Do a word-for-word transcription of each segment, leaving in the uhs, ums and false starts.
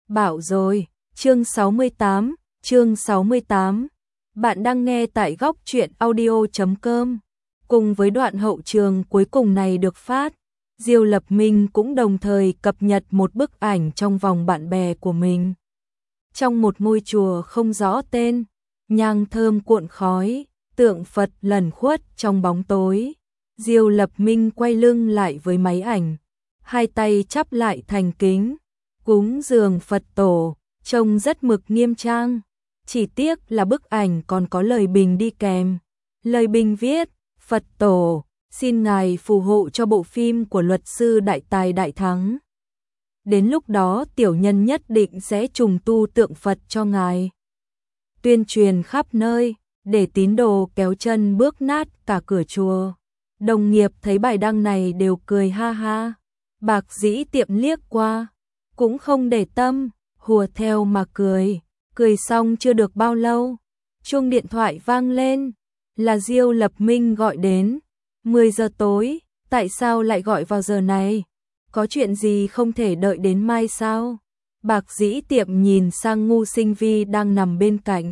Bảo rồi, chương sáu mươi tám, chương sáu mươi tám. Bạn đang nghe tại góc truyện audio chấm com. Cùng với đoạn hậu trường cuối cùng này được phát, Diêu Lập Minh cũng đồng thời cập nhật một bức ảnh trong vòng bạn bè của mình. Trong một ngôi chùa không rõ tên, nhang thơm cuộn khói, tượng Phật lẩn khuất trong bóng tối. Diêu Lập Minh quay lưng lại với máy ảnh, hai tay chắp lại thành kính, cúng dường Phật tổ, trông rất mực nghiêm trang. Chỉ tiếc là bức ảnh còn có lời bình đi kèm. Lời bình viết: Phật tổ, xin ngài phù hộ cho bộ phim của luật sư đại tài đại thắng. Đến lúc đó tiểu nhân nhất định sẽ trùng tu tượng Phật cho ngài. Tuyên truyền khắp nơi, để tín đồ kéo chân bước nát cả cửa chùa. Đồng nghiệp thấy bài đăng này đều cười ha ha. Bạc Dĩ Tiệm liếc qua, cũng không để tâm, hùa theo mà cười. Cười xong chưa được bao lâu, chuông điện thoại vang lên, là Diêu Lập Minh gọi đến. mười giờ tối, tại sao lại gọi vào giờ này? Có chuyện gì không thể đợi đến mai sao? Bạc Dĩ Tiệm nhìn sang Ngu Sinh Vi đang nằm bên cạnh.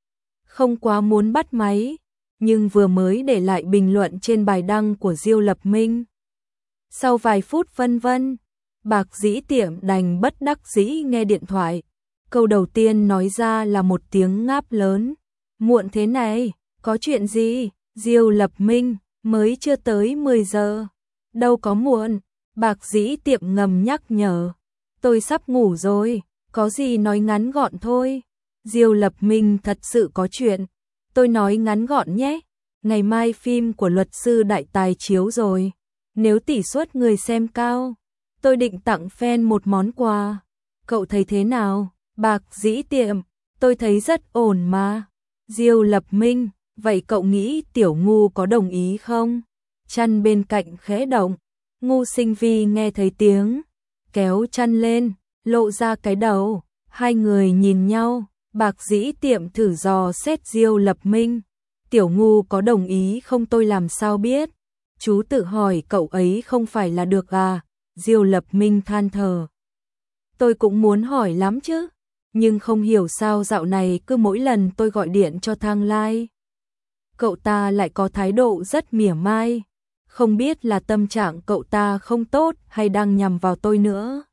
Không quá muốn bắt máy, nhưng vừa mới để lại bình luận trên bài đăng của Diêu Lập Minh. Sau vài phút vân vân, Bạc Dĩ Tiệm đành bất đắc dĩ nghe điện thoại. Câu đầu tiên nói ra là một tiếng ngáp lớn. Muộn thế này, có chuyện gì? Diêu Lập Minh, mới chưa tới mười giờ. Đâu có muộn, Bạc Dĩ Tiệm ngầm nhắc nhở. Tôi sắp ngủ rồi, có gì nói ngắn gọn thôi. Diêu Lập Minh thật sự có chuyện. Tôi nói ngắn gọn nhé. Ngày mai phim của luật sư đại tài chiếu rồi. Nếu tỷ suất người xem cao, tôi định tặng fan một món quà. Cậu thấy thế nào? Bạc Dĩ Tiệm, tôi thấy rất ổn mà. Diêu Lập Minh, vậy cậu nghĩ Tiểu Ngu có đồng ý không? Chăn bên cạnh khẽ động, Ngu Sinh Vi nghe thấy tiếng, kéo chăn lên, lộ ra cái đầu. Hai người nhìn nhau, Bạc Dĩ Tiệm thử dò xét Diêu Lập Minh. Tiểu Ngu có đồng ý không tôi làm sao biết? Chú tự hỏi cậu ấy không phải là được à? Diêu Lập Minh than thở. Tôi cũng muốn hỏi lắm chứ. Nhưng không hiểu sao dạo này cứ mỗi lần tôi gọi điện cho Thang Lai, cậu ta lại có thái độ rất mỉa mai. Không biết là tâm trạng cậu ta không tốt hay đang nhằm vào tôi nữa.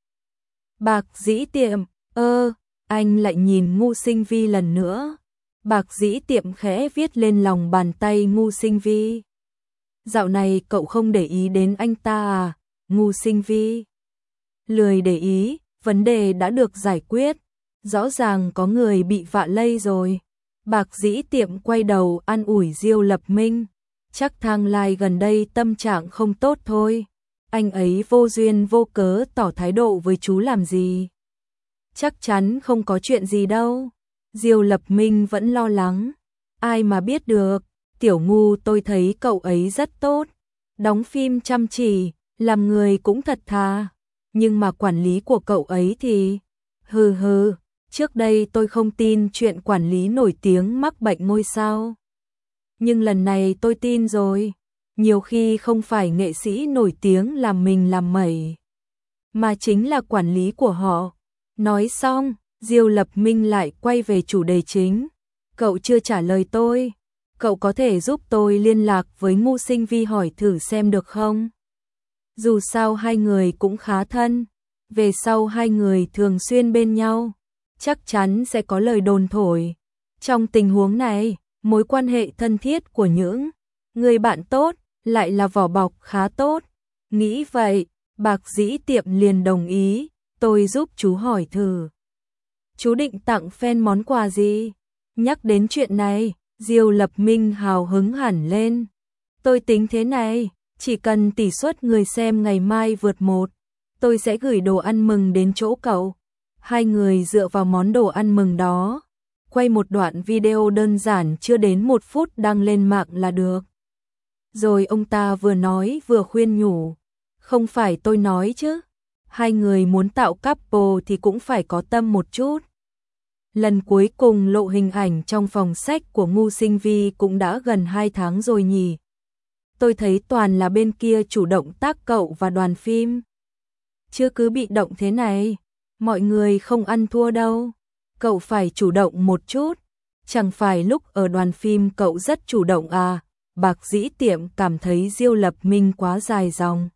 Bạc Dĩ Tiệm, ơ, anh lại nhìn Ngu Sinh Vi lần nữa. Bạc Dĩ Tiệm khẽ viết lên lòng bàn tay Ngu Sinh Vi. Dạo này cậu không để ý đến anh ta à? Ngu Sinh Vi lười để ý, vấn đề đã được giải quyết. Rõ ràng có người bị vạ lây rồi. Bạc Dĩ Tiệm quay đầu an ủi Diêu Lập Minh. Chắc Thang Lai gần đây tâm trạng không tốt thôi. Anh ấy vô duyên vô cớ tỏ thái độ với chú làm gì? Chắc chắn không có chuyện gì đâu. Diêu Lập Minh vẫn lo lắng. Ai mà biết được. Tiểu Ngu tôi thấy cậu ấy rất tốt. Đóng phim chăm chỉ, làm người cũng thật thà. Nhưng mà quản lý của cậu ấy thì... Hừ hừ. Trước đây tôi không tin chuyện quản lý nổi tiếng mắc bệnh ngôi sao. Nhưng lần này tôi tin rồi. Nhiều khi không phải nghệ sĩ nổi tiếng làm mình làm mẩy, mà chính là quản lý của họ. Nói xong, Diêu Lập Minh lại quay về chủ đề chính. Cậu chưa trả lời tôi. Cậu có thể giúp tôi liên lạc với Ngu Sinh Vi hỏi thử xem được không? Dù sao hai người cũng khá thân. Về sau hai người thường xuyên bên nhau, chắc chắn sẽ có lời đồn thổi. Trong tình huống này, mối quan hệ thân thiết của những người bạn tốt lại là vỏ bọc khá tốt. Nghĩ vậy, Bạc Dĩ Tiệm liền đồng ý. Tôi giúp chú hỏi thử. Chú định tặng fan món quà gì? Nhắc đến chuyện này, Diêu Lập Minh hào hứng hẳn lên. Tôi tính thế này, chỉ cần tỷ suất người xem ngày mai vượt một, tôi sẽ gửi đồ ăn mừng đến chỗ cậu. Hai người dựa vào món đồ ăn mừng đó, quay một đoạn video đơn giản chưa đến một phút đăng lên mạng là được. Rồi ông ta vừa nói vừa khuyên nhủ. Không phải tôi nói chứ. Hai người muốn tạo couple thì cũng phải có tâm một chút. Lần cuối cùng lộ hình ảnh trong phòng sách của Ngu Sinh Vi cũng đã gần hai tháng rồi nhỉ. Tôi thấy toàn là bên kia chủ động tác cậu và đoàn phim. Chưa cứ bị động thế này. mọi người không ăn thua đâu. Cậu phải chủ động một chút. Chẳng phải lúc ở đoàn phim cậu rất chủ động à? Bạc Dĩ Tiệm cảm thấy Diêu Lập Minh quá dài dòng.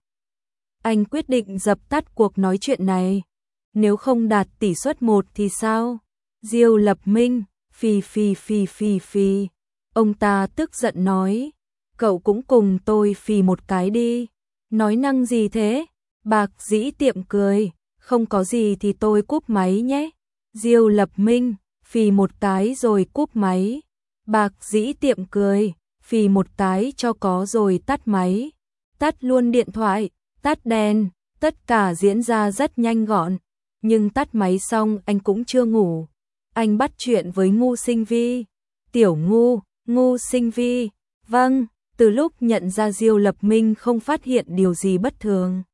Anh quyết định dập tắt cuộc nói chuyện này. Nếu không đạt tỷ suất một thì sao? Diêu Lập Minh, phi phi phi phi phi. Ông ta tức giận nói, cậu cũng cùng tôi phi một cái đi. Nói năng gì thế? Bạc Dĩ Tiệm cười, không có gì thì tôi cúp máy nhé. Diêu Lập Minh, phì một cái rồi cúp máy. Bạc Dĩ Tiệm cười, phì một cái cho có rồi tắt máy. Tắt luôn điện thoại, tắt đèn, tất cả diễn ra rất nhanh gọn. Nhưng tắt máy xong anh cũng chưa ngủ. Anh bắt chuyện với Ngu Sinh Vi. Tiểu Ngu, Ngu Sinh Vi, vâng, từ lúc nhận ra Diêu Lập Minh không phát hiện điều gì bất thường.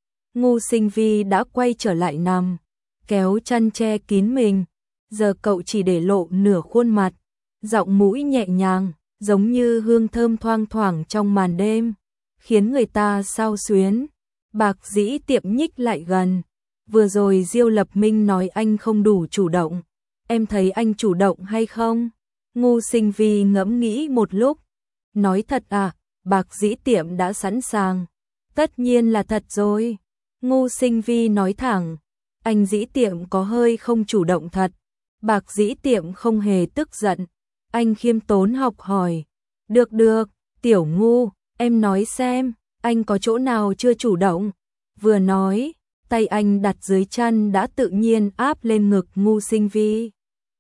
Ngu Sinh Vi đã quay trở lại nằm, kéo chăn che kín mình. Giờ cậu chỉ để lộ nửa khuôn mặt, giọng mũi nhẹ nhàng, giống như hương thơm thoang thoảng trong màn đêm, khiến người ta xao xuyến. Bạc Dĩ Tiệm nhích lại gần. Vừa rồi Diêu Lập Minh nói anh không đủ chủ động. Em thấy anh chủ động hay không? Ngu Sinh Vi ngẫm nghĩ một lúc. Nói thật à? Bạc Dĩ Tiệm đã sẵn sàng. Tất nhiên là thật rồi. Ngu Sinh Vi nói thẳng. Anh Dĩ Tiệm có hơi không chủ động thật. Bạc Dĩ Tiệm không hề tức giận. Anh khiêm tốn học hỏi. Được được, Tiểu Ngu, em nói xem, anh có chỗ nào chưa chủ động? Vừa nói, tay anh đặt dưới chân đã tự nhiên áp lên ngực Ngu Sinh Vi.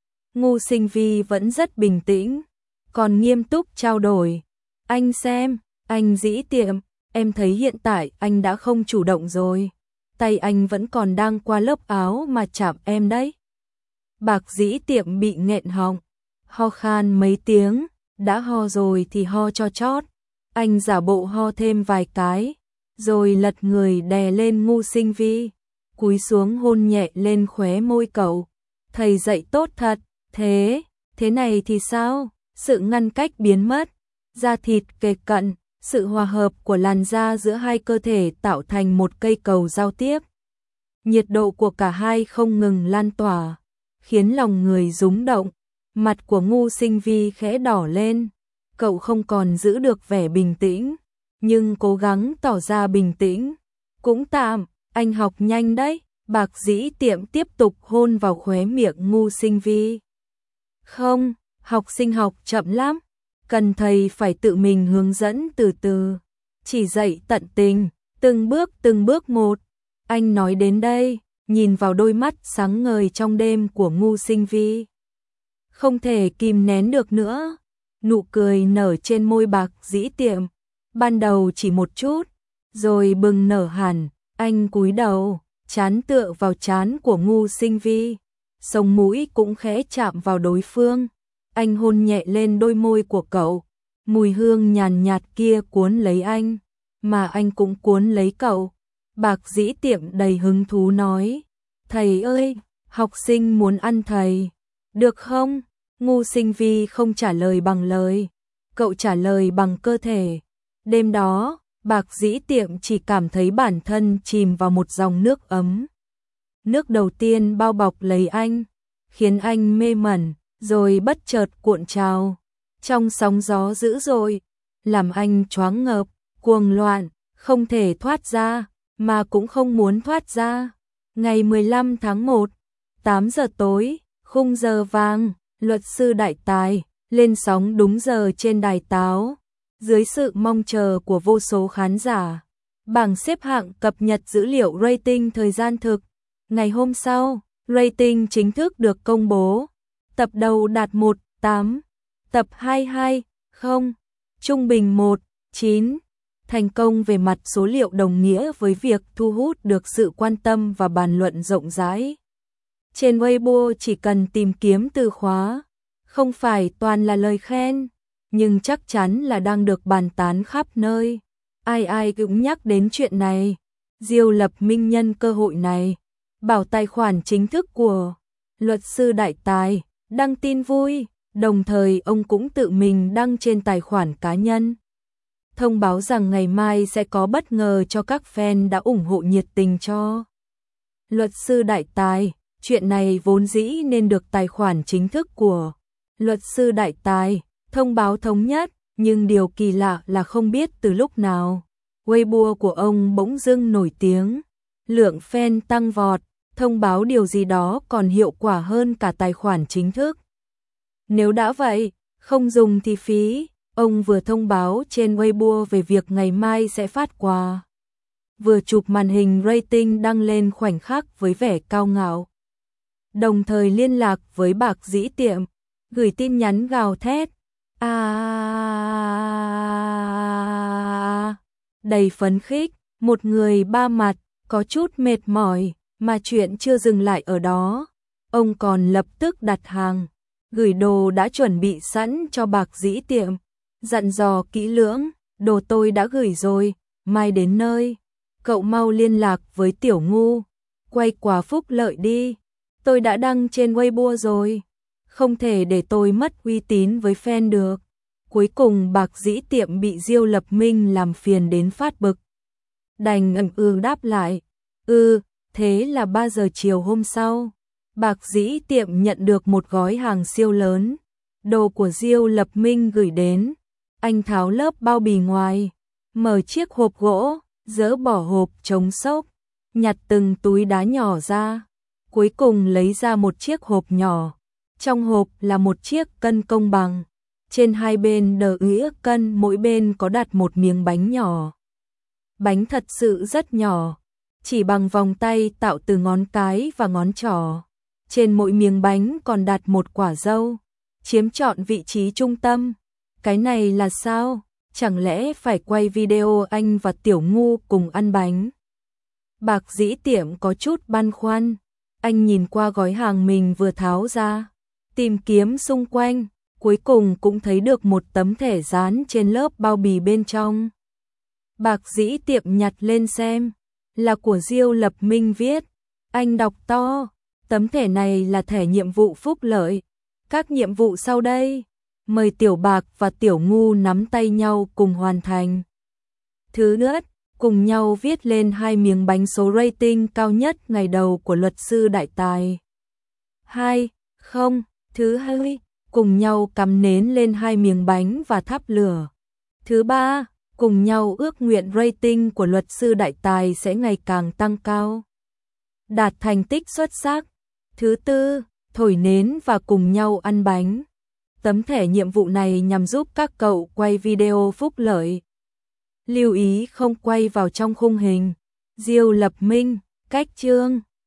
Ngu Sinh Vi vẫn rất bình tĩnh, còn nghiêm túc trao đổi. Anh xem, anh Dĩ Tiệm, em thấy hiện tại anh đã không chủ động rồi. Tay anh vẫn còn đang qua lớp áo mà chạm em đấy. Bạc Dĩ Tiệm bị nghẹn họng, ho khan mấy tiếng, đã ho rồi thì ho cho chót. Anh giả bộ ho thêm vài cái, rồi lật người đè lên Ngu Sinh Vi, cúi xuống hôn nhẹ lên khóe môi cậu. Thầy dạy tốt thật, thế, thế này thì sao? Sự ngăn cách biến mất, da thịt kề cận, sự hòa hợp của làn da giữa hai cơ thể tạo thành một cây cầu giao tiếp. Nhiệt độ của cả hai không ngừng lan tỏa, khiến lòng người rúng động. Mặt của Ngu Sinh Vi khẽ đỏ lên. Cậu không còn giữ được vẻ bình tĩnh, nhưng cố gắng tỏ ra bình tĩnh. Cũng tạm, anh học nhanh đấy. Bạc Dĩ Tiệm tiếp tục hôn vào khóe miệng Ngu Sinh Vi. Không, học sinh học chậm lắm, cần thầy phải tự mình hướng dẫn từ từ, chỉ dạy tận tình, từng bước từng bước một. Anh nói đến đây, nhìn vào đôi mắt sáng ngời trong đêm của Ngu Sinh Vi. Không thể kìm nén được nữa. Nụ cười nở trên môi Bạc Dĩ Tiệm, ban đầu chỉ một chút, rồi bừng nở hẳn. Anh cúi đầu, trán tựa vào trán của Ngu Sinh Vi, sống mũi cũng khẽ chạm vào đối phương. Anh hôn nhẹ lên đôi môi của cậu, mùi hương nhàn nhạt kia cuốn lấy anh, mà anh cũng cuốn lấy cậu. Bạc Dĩ Tiệm đầy hứng thú nói, thầy ơi, học sinh muốn ăn thầy, được không? Ngu Sinh Vi không trả lời bằng lời, cậu trả lời bằng cơ thể. Đêm đó, Bạc Dĩ Tiệm chỉ cảm thấy bản thân chìm vào một dòng nước ấm. Nước đầu tiên bao bọc lấy anh, khiến anh mê mẩn, rồi bất chợt cuộn trào. Trong sóng gió dữ dội, làm anh choáng ngợp, cuồng loạn, không thể thoát ra, mà cũng không muốn thoát ra. Ngày mười lăm tháng một, tám giờ tối, khung giờ vàng. Luật sư đại tài, lên sóng đúng giờ trên đài Táo, dưới sự mong chờ của vô số khán giả. Bảng xếp hạng cập nhật dữ liệu rating thời gian thực. Ngày hôm sau, rating chính thức được công bố. Tập đầu đạt một phẩy tám, tập hai mươi hai phẩy không, trung bình một phẩy chín. Thành công về mặt số liệu đồng nghĩa với việc thu hút được sự quan tâm và bàn luận rộng rãi. Trên Weibo chỉ cần tìm kiếm từ khóa, không phải toàn là lời khen, nhưng chắc chắn là đang được bàn tán khắp nơi. Ai ai cũng nhắc đến chuyện này. Diêu Lập Minh nhân cơ hội này, bảo tài khoản chính thức của luật sư đại tài, đăng tin vui, đồng thời ông cũng tự mình đăng trên tài khoản cá nhân. Thông báo rằng ngày mai sẽ có bất ngờ cho các fan đã ủng hộ nhiệt tình cho Luật sư đại tài, chuyện này vốn dĩ nên được tài khoản chính thức của luật sư đại tài thông báo thống nhất, nhưng điều kỳ lạ là không biết từ lúc nào, Weibo của ông bỗng dưng nổi tiếng, lượng fan tăng vọt, thông báo điều gì đó còn hiệu quả hơn cả tài khoản chính thức. Nếu đã vậy, không dùng thì phí, ông vừa thông báo trên Weibo về việc ngày mai sẽ phát quà, vừa chụp màn hình rating đăng lên khoảnh khắc với vẻ cao ngạo. Đồng thời liên lạc với Bạc Dĩ Tiệm, gửi tin nhắn gào thét. À, đầy phấn khích, một người ba mặt, có chút mệt mỏi, mà chuyện chưa dừng lại ở đó. Ông còn lập tức đặt hàng, gửi đồ đã chuẩn bị sẵn cho Bạc Dĩ Tiệm, dặn dò kỹ lưỡng, đồ tôi đã gửi rồi, mai đến nơi. Cậu mau liên lạc với Tiểu Ngu, quay quà phúc lợi đi, tôi đã đăng trên Weibo rồi, không thể để tôi mất uy tín với fan được. Cuối cùng Bạc Dĩ Tiệm bị Diêu Lập Minh làm phiền đến phát bực. Đành ừm ừ đáp lại, ừ, thế là ba giờ chiều hôm sau, Bạc Dĩ Tiệm nhận được một gói hàng siêu lớn, đồ của Diêu Lập Minh gửi đến. Anh tháo lớp bao bì ngoài, mở chiếc hộp gỗ, dỡ bỏ hộp chống xốc, nhặt từng túi đá nhỏ ra, cuối cùng lấy ra một chiếc hộp nhỏ. Trong hộp là một chiếc cân công bằng, trên hai bên đờ ĩa cân, mỗi bên có đặt một miếng bánh nhỏ. Bánh thật sự rất nhỏ, chỉ bằng vòng tay tạo từ ngón cái và ngón trỏ. Trên mỗi miếng bánh còn đặt một quả dâu, chiếm trọn vị trí trung tâm. Cái này là sao? Chẳng lẽ phải quay video anh và Tiểu Ngu cùng ăn bánh? Bạc Dĩ Tiệm có chút băn khoăn, anh nhìn qua gói hàng mình vừa tháo ra, tìm kiếm xung quanh, cuối cùng cũng thấy được một tấm thẻ dán trên lớp bao bì bên trong. Bạc Dĩ Tiệm nhặt lên xem, là của Diêu Lập Minh viết. Anh đọc to, tấm thẻ này là thẻ nhiệm vụ phúc lợi. Các nhiệm vụ sau đây, mời Tiểu Bạc và Tiểu Ngu nắm tay nhau cùng hoàn thành. Thứ nhất, cùng nhau viết lên hai miếng bánh số rating cao nhất ngày đầu của luật sư đại tài. Hai, không, thứ hai, cùng nhau cắm nến lên hai miếng bánh và thắp lửa. Thứ ba, cùng nhau ước nguyện rating của luật sư đại tài sẽ ngày càng tăng cao, đạt thành tích xuất sắc. Thứ tư, thổi nến và cùng nhau ăn bánh. Tấm thẻ nhiệm vụ này nhằm giúp các cậu quay video phúc lợi. Lưu ý không quay vào trong khung hình. Diêu Lập Minh, cách chương